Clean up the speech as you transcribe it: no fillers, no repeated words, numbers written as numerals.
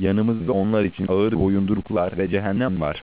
Yanımızda onlar için ağır boyunduruklar ve cehennem var.